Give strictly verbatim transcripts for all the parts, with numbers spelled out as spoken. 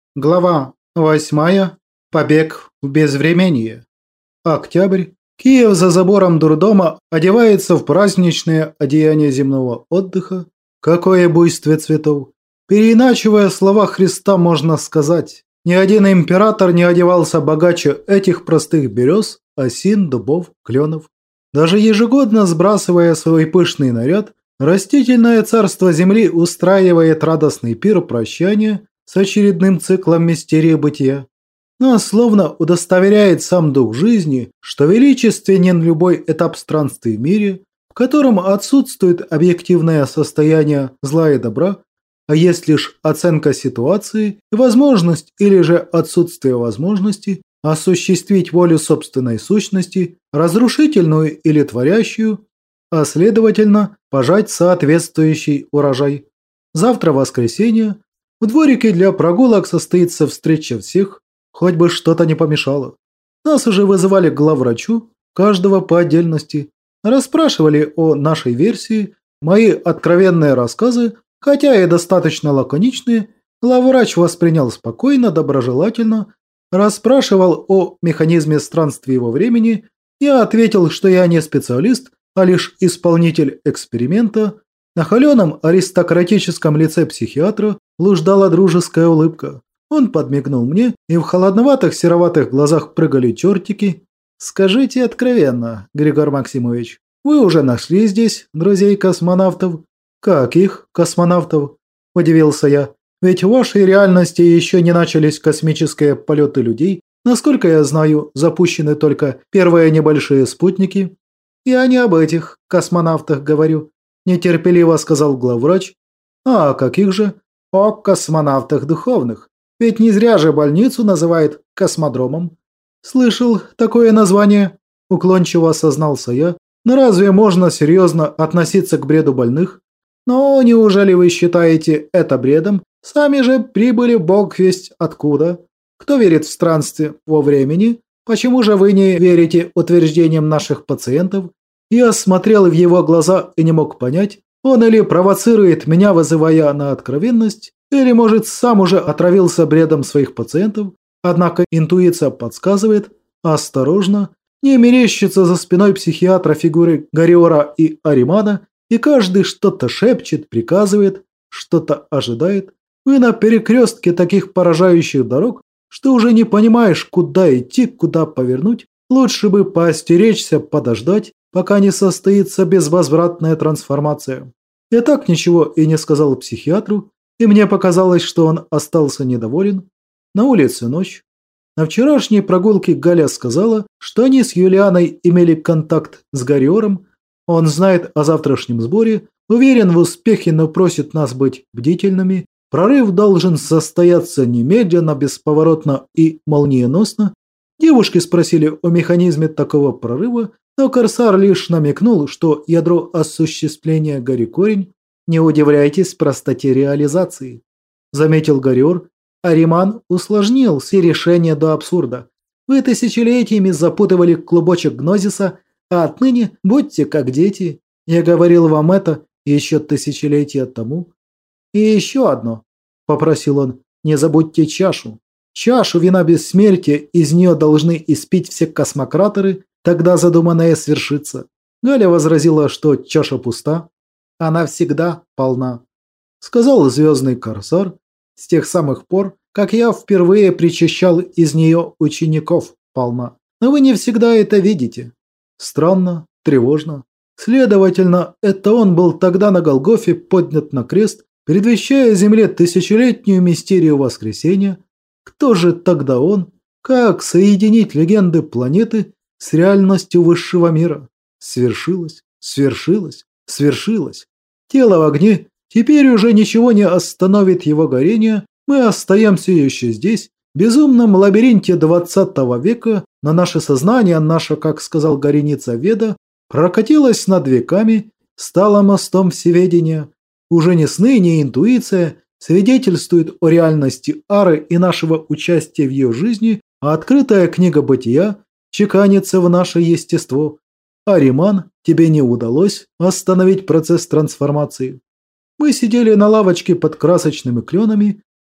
Глава восьмая. Побег в безвременье. Октябрь. Киев за забором дурдома одевается в праздничное одеяние земного отдыха. Какое буйство цветов. Переиначивая слова Христа, можно сказать, ни один император не одевался богаче этих простых берез, осин, дубов, кленов. Даже ежегодно сбрасывая свой пышный наряд, растительное царство земли устраивает радостный пир прощания с очередным циклом мистерии бытия. Но словно удостоверяет сам дух жизни, что величественен любой этап странствий в мире, в котором отсутствует объективное состояние зла и добра, а есть лишь оценка ситуации и возможность или же отсутствие возможности осуществить волю собственной сущности, разрушительную или творящую, а следовательно пожать соответствующий урожай. Завтра воскресенье. В дворике для прогулок состоится встреча всех, хоть бы что-то не помешало. Нас уже вызывали к главврачу, каждого по отдельности. Расспрашивали о нашей версии, мои откровенные рассказы, хотя и достаточно лаконичные, главврач воспринял спокойно, доброжелательно, расспрашивал о механизме странствий во времени. Я ответил, что я не специалист, а лишь исполнитель эксперимента. На холеном аристократическом лице психиатра блуждала дружеская улыбка. Он подмигнул мне, и в холодноватых сероватых глазах прыгали чертики. «Скажите откровенно, Григор Максимович, вы уже нашли здесь друзей-космонавтов?» «Каких космонавтов?» – удивился я. «Ведь в вашей реальности еще не начались космические полеты людей. Насколько я знаю, запущены только первые небольшие спутники». «Я не об этих космонавтах говорю», – нетерпеливо сказал главврач. «А о каких же?» «О космонавтах духовных. Ведь не зря же больницу называют космодромом». «Слышал такое название», – уклончиво осознался я. «Но разве можно серьезно относиться к бреду больных?» «Но неужели вы считаете это бредом? Сами же прибыли бог весть откуда. Кто верит в странствие во времени? Почему же вы не верите утверждениям наших пациентов?» Я смотрел в его глаза и не мог понять, он или провоцирует меня, вызывая на откровенность, или, может, сам уже отравился бредом своих пациентов. Однако интуиция подсказывает, осторожно, не мерещится за спиной психиатра фигуры Гариора и Аримана, и каждый что-то шепчет, приказывает, что-то ожидает. Вы на перекрестке таких поражающих дорог, что уже не понимаешь, куда идти, куда повернуть. Лучше бы поостеречься, подождать, пока не состоится безвозвратная трансформация. Я так ничего и не сказал психиатру, и мне показалось, что он остался недоволен. На улице ночь. На вчерашней прогулке Галя сказала, что они с Юлианой имели контакт с Гариором. Он знает о завтрашнем сборе, уверен в успехе, но просит нас быть бдительными. Прорыв должен состояться немедленно, бесповоротно и молниеносно. Девушки спросили о механизме такого прорыва, но Корсар лишь намекнул, что ядро осуществления Гарри корень. «Не удивляйтесь простоте реализации», – заметил Гариор. «Ариман усложнил все решения до абсурда. Вы тысячелетиями запутывали клубочек гнозиса, а отныне будьте как дети. Я говорил вам это еще тысячелетия тому. И еще одно», – попросил он, – «не забудьте чашу. Чашу вина бессмертия, из нее должны испить все космократоры, тогда задуманное свершится». Галя возразила, что чаша пуста. «Она всегда полна», – сказал звездный корсар, с тех самых пор, как я впервые причащал из нее учеников, полна. Но вы не всегда это видите. Странно, тревожно. Следовательно, это он был тогда на Голгофе поднят на крест, предвещая земле тысячелетнюю мистерию воскресения. Кто же тогда он? Как соединить легенды планеты с реальностью высшего мира? Свершилось, свершилось, свершилось. Тело в огне, теперь уже ничего не остановит его горение. Мы остаемся еще здесь, в безумном лабиринте двадцатого века, но наше сознание, наше, как сказал Гореница Веда, прокатилось над веками, стало мостом всеведения. Уже не сны, не интуиция свидетельствуют о реальности Ары и нашего участия в ее жизни, а открытая книга бытия чеканится в наше естество. Ариман, тебе не удалось остановить процесс трансформации. Мы сидели на лавочке под красочными кленами,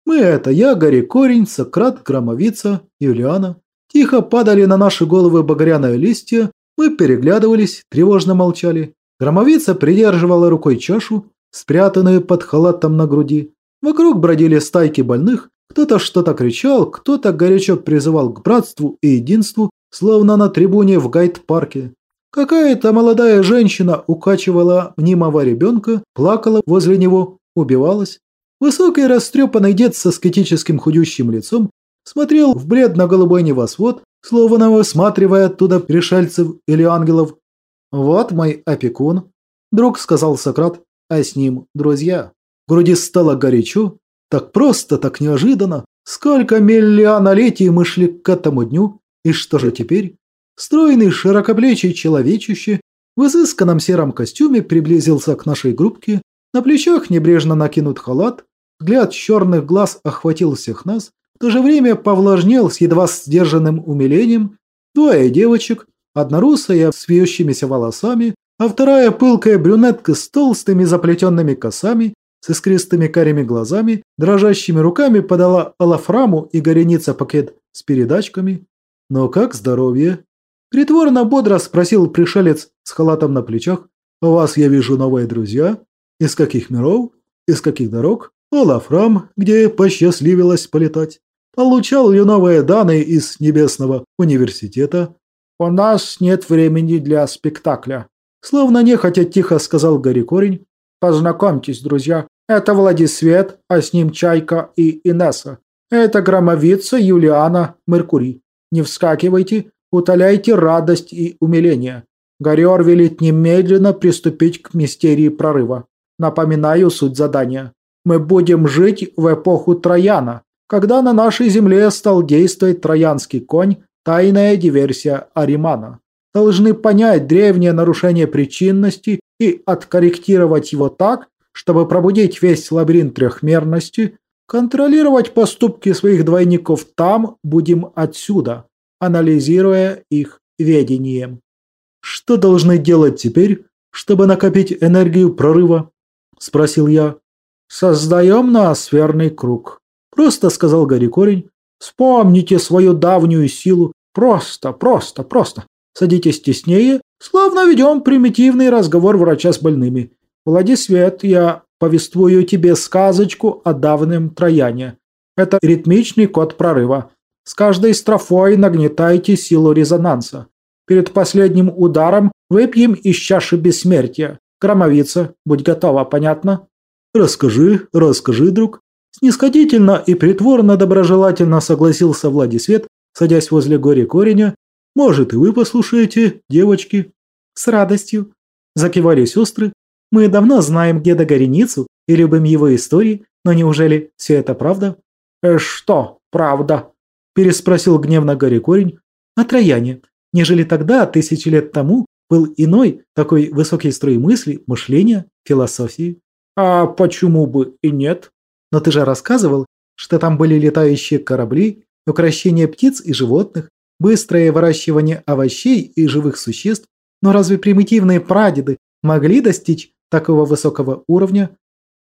Мы – это я, Гарри Корень, Сократ, Громовица, Юлиана. Тихо падали на наши головы багряные листья, мы переглядывались, тревожно молчали. Громовица придерживала рукой чашу, спрятанную под халатом на груди. Вокруг бродили стайки больных, кто-то что-то кричал, кто-то горячо призывал к братству и единству, словно на трибуне в гайд-парке. Какая-то молодая женщина укачивала мнимого ребенка, плакала возле него, убивалась. Высокий растрепанный дед со скетическим худющим лицом смотрел в бледно-голубой небосвод, словно высматривая оттуда пришельцев или ангелов. «Вот мой опекун», – друг сказал Сократ, а с ним друзья. В груди стало горячо, так просто, так неожиданно. Сколько миллионолетий мы шли к этому дню, и что же теперь? Стройный, широкоплечий человечище в изысканном сером костюме приблизился к нашей группке, на плечах небрежно накинут халат, взгляд черных глаз охватил всех нас, в то же время повлажнел с едва сдержанным умилением. Двое девочек, одна русая с вьющимися волосами, а вторая пылкая брюнетка с толстыми заплетенными косами, с искристыми карими глазами, дрожащими руками подала алафраму и гореница пакет с передачками. «Но как здоровье?» Притворно бодро спросил пришелец с халатом на плечах. «У вас, я вижу, новые друзья. Из каких миров? Из каких дорог? Алафрам, где посчастливилось полетать. Получал ли новые данные из Небесного университета?» «У нас нет времени для спектакля», словно нехотя тихо сказал Гарри Корень. «Познакомьтесь, друзья, это Владисвет, а с ним Чайка и Инесса. Это Громовица, Юлиана, Меркурий. Не вскакивайте, утоляйте радость и умиление. Горер велит немедленно приступить к мистерии прорыва. Напоминаю суть задания. Мы будем жить в эпоху Трояна, когда на нашей земле стал действовать троянский конь, тайная диверсия Аримана. Должны понять древнее нарушение причинности и откорректировать его так, чтобы пробудить весь лабиринт трехмерности, контролировать поступки своих двойников там будем отсюда, анализируя их ведением. «Что должны делать теперь, чтобы накопить энергию прорыва?» – спросил я. «Создаем ноосферный круг», – просто сказал Гарри Корень. «Вспомните свою давнюю силу. Просто, просто, просто. Садитесь теснее, словно ведем примитивный разговор врача с больными. Владисвет, я повествую тебе сказочку о давнем Трояне. Это ритмичный код прорыва. С каждой строфой нагнетайте силу резонанса. Перед последним ударом выпьем из чаши бессмертия. Громовица, будь готова, понятно?» «Расскажи, расскажи, друг». Снисходительно и притворно-доброжелательно согласился Владисвет, садясь возле Гарри Кореня. «Может, и вы послушаете, девочки?» «С радостью», – закивали сестры. «Мы давно знаем Геда Гореницу и любим его истории, но неужели все это правда?» «Э, что правда?» – переспросил гневно Гарри Корень. «О Трояне. Нежели тогда, тысячи лет тому, был иной, такой высокий строй мысли, мышления, философии». «А почему бы и нет?» «Но ты же рассказывал, что там были летающие корабли, укрощение птиц и животных, быстрое выращивание овощей и живых существ. Но разве примитивные прадеды могли достичь такого высокого уровня?»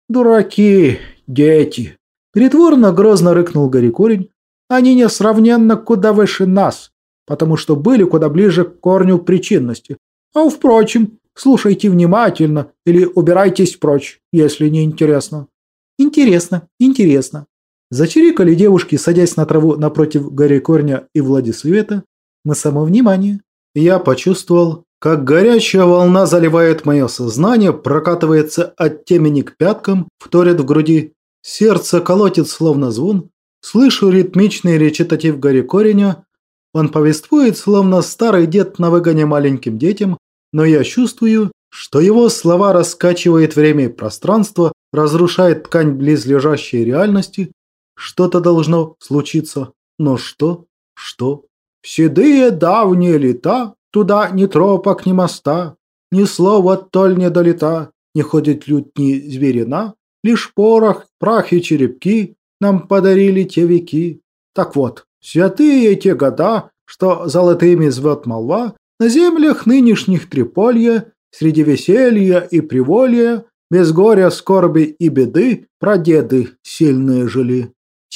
«Дураки, дети!» Притворно грозно рыкнул Гарри Корень. «Они несравненно куда выше нас, потому что были куда ближе к корню причинности. А впрочем, слушайте внимательно или убирайтесь прочь, если не интересно». «Интересно, интересно». Зачирикали девушки, садясь на траву напротив Гарри Корня и Владисвета. «Мы само внимание». Я почувствовал, как горячая волна заливает мое сознание, прокатывается от темени к пяткам, вторит в груди. Сердце колотит словно звон. Слышу ритмичный речитатив Гарри Кореня. Он повествует, словно старый дед на выгоне маленьким детям, но я чувствую, что его слова раскачивает время и пространство, разрушает ткань близлежащей реальности. Что-то должно случиться. Но что? Что? «В седые давние лета, туда ни тропок, ни моста, ни слова толь не долета, не ходит лютни зверина, лишь порох, прах и черепки нам подарили те веки. Так вот, святые те года, что золотыми звет молва, на землях нынешних Триполья, среди веселья и приволья, без горя, скорби и беды, прадеды сильные жили».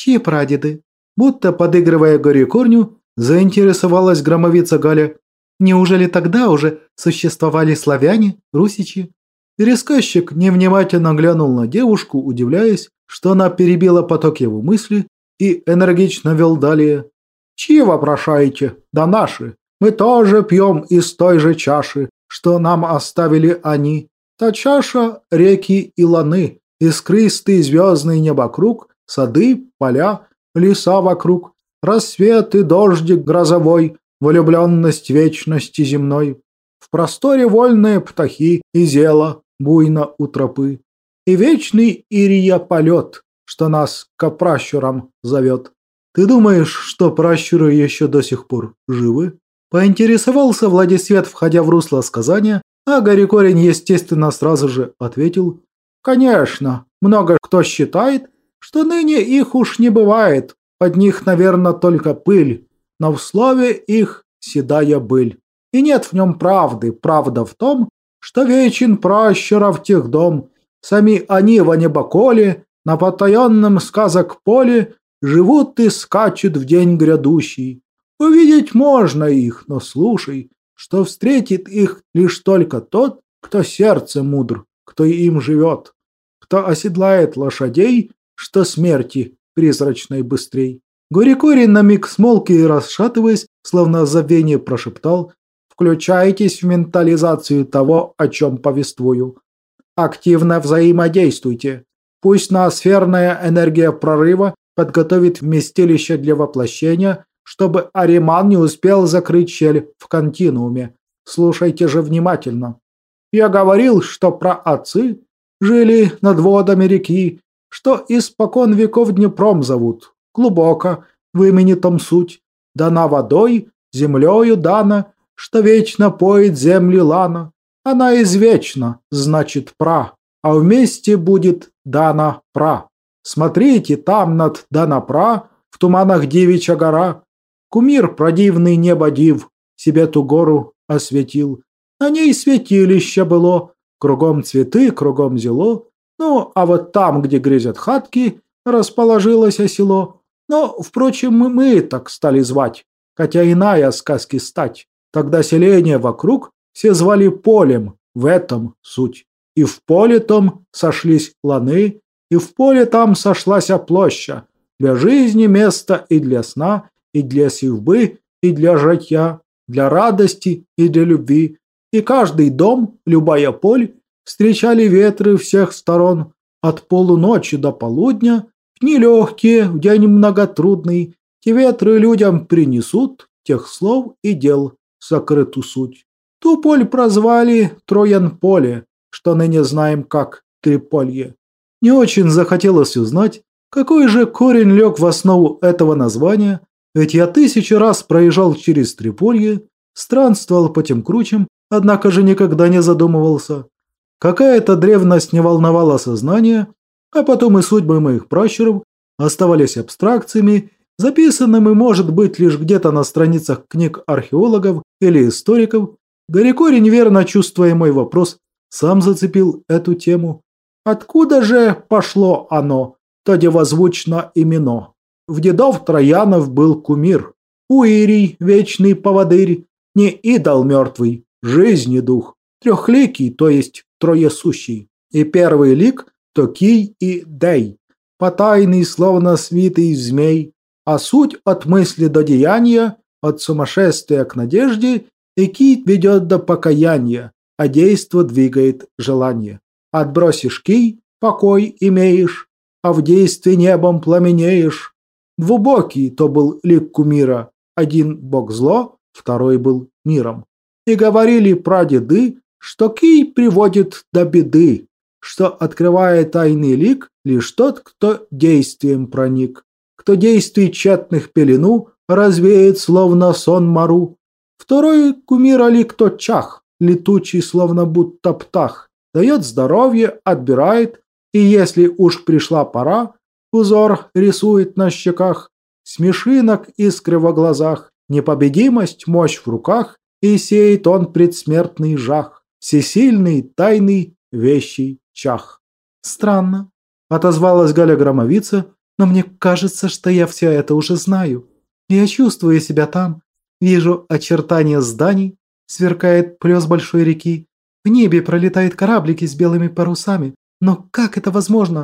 Чьи прадеды? Будто подыгрывая горе корню, заинтересовалась громовица Галя. Неужели тогда уже существовали славяне, русичи? Пересказчик невнимательно глянул на девушку, удивляясь, что она перебила поток его мысли и энергично вел далее. «Чьи вопрошаете? Да наши. Мы тоже пьем из той же чаши, что нам оставили они. Та чаша – реки и ланы, искристый звездный небокруг, сады, поля, леса вокруг, рассвет и дождик грозовой, влюбленность вечности земной. В просторе вольные птахи и зело буйно у тропы, и вечный ирия полет, что нас к пращурам зовет». «Ты думаешь, что пращуры еще до сих пор живы?» Поинтересовался Владисвет, входя в русло сказания, а Гарри Корень, естественно, сразу же ответил: «Конечно, много кто считает, что ныне их уж не бывает, под них, наверное, только пыль, но в слове их седая быль. И нет в нем правды, правда в том, что вечен пращуров тех дом, сами они во небоколе, на потаенном сказок поле, живут и скачут в день грядущий. Увидеть можно их, но слушай, что встретит их лишь только тот, кто сердце мудр, кто им живет, кто оседлает лошадей, что смерти призрачной быстрей». Горикорий на миг смолк и, расшатываясь, словно забвение, прошептал: «Включайтесь в ментализацию того, о чем повествую. Активно взаимодействуйте. Пусть ноосферная энергия прорыва подготовит вместилище для воплощения, чтобы Ариман не успел закрыть щель в континууме. Слушайте же внимательно. Я говорил, что праотцы жили над водами реки, что испокон веков Днепром зовут. Глубоко, в имени том суть. Дана водой, землею дана, что вечно поет земли лана. Она извечна, значит пра, а вместе будет дана пра. Смотрите, там над Дана-пра, в туманах девичья гора. Кумир продивный небо див, себе ту гору осветил. На ней святилище было, кругом цветы, кругом зело. Ну, а вот там, где грезят хатки, расположилось село. Но, впрочем, мы, мы так стали звать, хотя иная сказки стать. Тогда селение вокруг все звали полем, в этом суть. И в поле том сошлись ланы, и в поле там сошлась площадь, для жизни место и для сна, и для сивбы, и для житья, для радости и для любви. И каждый дом, любая поль, встречали ветры всех сторон, от полуночи до полудня, в дни легкие, в день многотрудный, те ветры людям принесут тех слов и дел сокрыту суть. Ту поль прозвали Троян-поле, что ныне знаем как Триполье. Не очень захотелось узнать, какой же корень лег в основу этого названия, ведь я тысячу раз проезжал через Триполье, странствовал по тем кручам, однако же никогда не задумывался. Какая-то древность не волновала сознание, а потом и судьбы моих пращуров оставались абстракциями, записанными, может быть, лишь где-то на страницах книг археологов или историков. Горикорень, верно чувствуя мой вопрос, сам зацепил эту тему. Откуда же пошло оно, то девозвучно имено? В дедов Троянов был кумир, Уирий, вечный поводырь, не идол мертвый, жизни дух, трехликий, то есть троесущий, и первый лик то Кий и Дей, потайный, словно свитый змей, а суть от мысли до деяния, от сумасшествия к надежде, и Кий ведет до покаяния, а действо двигает желание. Отбросишь кий, покой имеешь, а в действии небом пламенеешь. Двубокий то был лик кумира, один бог зло, второй был миром. И говорили прадеды, что кий приводит до беды, что, открывая тайный лик, лишь тот, кто действием проник, кто действий тщетных пелену развеет, словно сон мару. Второй кумира лик тот чах, летучий, словно будто птах, дает здоровье, отбирает, и если уж пришла пора, узор рисует на щеках, смешинок искры во глазах, непобедимость, мощь в руках, и сеет он предсмертный жах, всесильный, тайный, вещий чах. Странно, отозвалась Галя Громовица, но мне кажется, что я все это уже знаю. Я чувствую себя там, вижу очертания зданий, сверкает плес большой реки, в небе пролетают кораблики с белыми парусами. Но как это возможно?»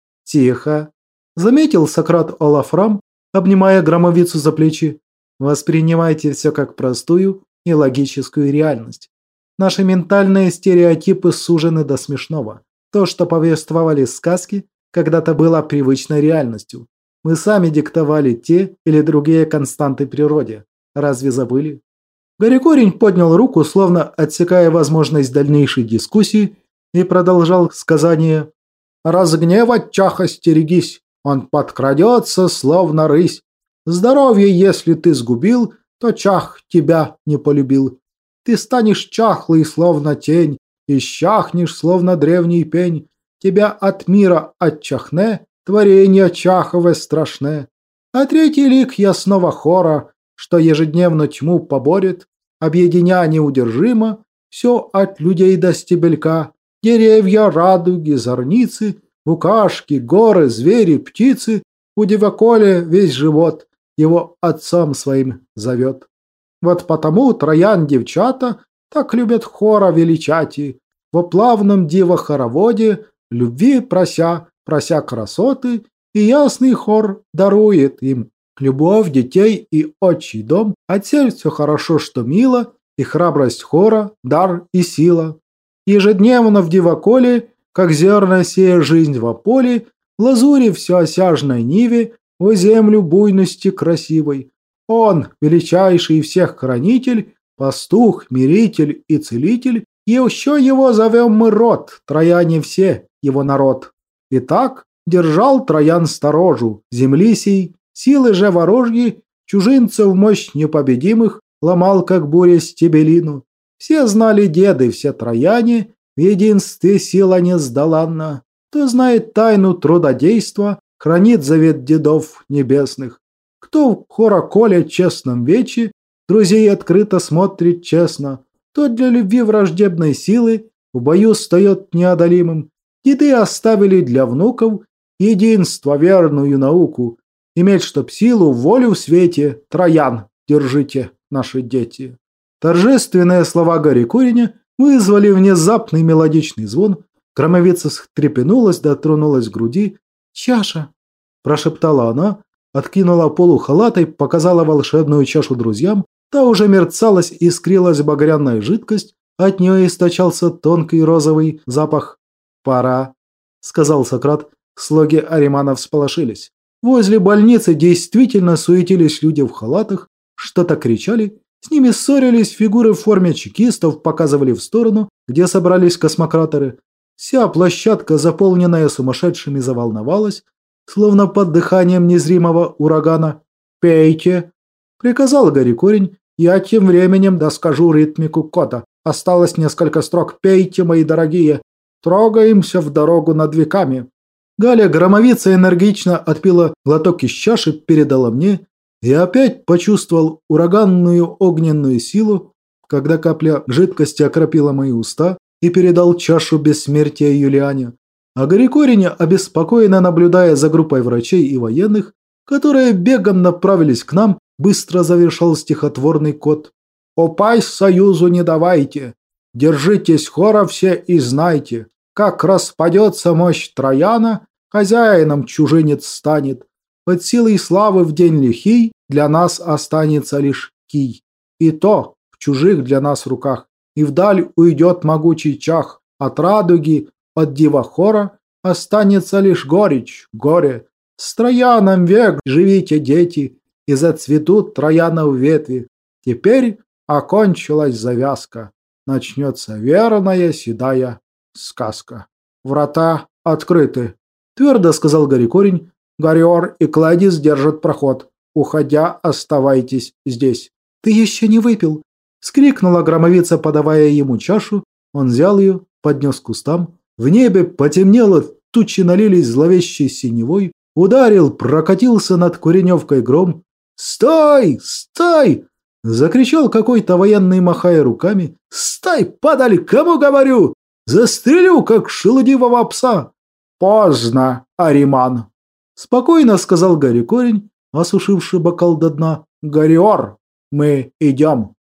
«Тихо!» – заметил Сократ Олафрам, обнимая громовицу за плечи. «Воспринимайте все как простую и логическую реальность. Наши ментальные стереотипы сужены до смешного. То, что повествовали сказки, когда-то было привычной реальностью. Мы сами диктовали те или другие константы природе. Разве забыли?» Горекорень поднял руку, словно отсекая возможность дальнейшей дискуссии, и продолжал сказание. «Разгневать чаха стерегись, он подкрадется, словно рысь. Здоровье, если ты сгубил, то чах тебя не полюбил. Ты станешь чахлый, словно тень, и щахнешь, словно древний пень. Тебя от мира отчахне, творение чаховое страшне. А третий лик ясного хора, что ежедневно тьму поборет, объединя неудержимо, все от людей до стебелька, деревья, радуги, зорницы, букашки, горы, звери, птицы, у дивоколе весь живот его отцом своим зовет. Вот потому троян девчата так любят хора величати, во плавном диво-хороводе, любви прося, прося красоты, и ясный хор дарует им любовь детей и отчий дом, а теперь все хорошо, что мило, и храбрость хора, дар и сила. Ежедневно в дивоколе, как зерна сея жизнь во поле, в лазуре все осяжной ниве, о землю буйности красивой. Он, величайший всех хранитель, пастух, миритель и целитель, и еще его зовем мы род, трояне все, его народ. Итак, держал Троян сторожу, земли сей, силы же ворожьи, чужинцев мощь непобедимых, ломал, как буря стебелину. Все знали деды, все трояне, в единстве сила нездоланна. Кто знает тайну трудодейства, хранит завет дедов небесных. Кто в хороколе честном вече, друзей открыто смотрит честно, тот для любви враждебной силы в бою встает неодолимым. Деды оставили для внуков единство, верную науку, иметь чтоб силу, волю в свете. Троян, держите, наши дети. Торжественные слова Горекореня вызвали внезапный мелодичный звон. Громовица встрепенулась, дотронулась к груди. «Чаша!» – прошептала она, откинула полу халата и показала волшебную чашу друзьям. Та уже мерцалась, искрилась багряная жидкость, от нее источался тонкий розовый запах. «Пора», – сказал Сократ. Слуги Аримана всполошились. Возле больницы действительно суетились люди в халатах, что-то кричали. С ними ссорились фигуры в форме чекистов, показывали в сторону, где собрались космократоры. Вся площадка, заполненная сумасшедшими, заволновалась, словно под дыханием незримого урагана. «Пейте!» – приказал Горекорень. «Я тем временем доскажу ритмику кода. Осталось несколько строк. Пейте, мои дорогие! Трогаемся в дорогу над веками!» Галя Громовица энергично отпила глоток из чаши, передала мне. И опять почувствовал ураганную огненную силу, когда капля жидкости окропила мои уста, и передал чашу бессмертия Юлиане. А Горекорень, обеспокоенно наблюдая за группой врачей и военных, которые бегом направились к нам, быстро завершал стихотворный код. «Упасть союзу не давайте, держитесь хора все и знайте, как распадется мощь Трояна, хозяином чужинец станет. Под силой славы в день лихий для нас останется лишь кий. И то в чужих для нас руках. И вдаль уйдет могучий чах. От радуги, от дивохора останется лишь горечь, горе. С Трояном век живите, дети, и зацветут Троянов ветви. Теперь окончилась завязка. Начнется верная седая сказка. Врата открыты, твердо сказал Горекорень. Гориор и Кладис держат проход. Уходя, оставайтесь здесь. Ты еще не выпил, вскрикнула Громовица, подавая ему чашу. Он взял ее, поднес к кустам. В небе потемнело, тучи налились зловещей синевой. Ударил, прокатился над Куреневкой гром. «Стой! Стой!» – закричал какой-то военный, махая руками. «Стой, падаль, кому говорю? Застрелю, как шелудивого пса!» «Поздно, Ариман!» Спокойно сказал Гарри Корень, осушивший бокал до дна. Гарриор, мы идем.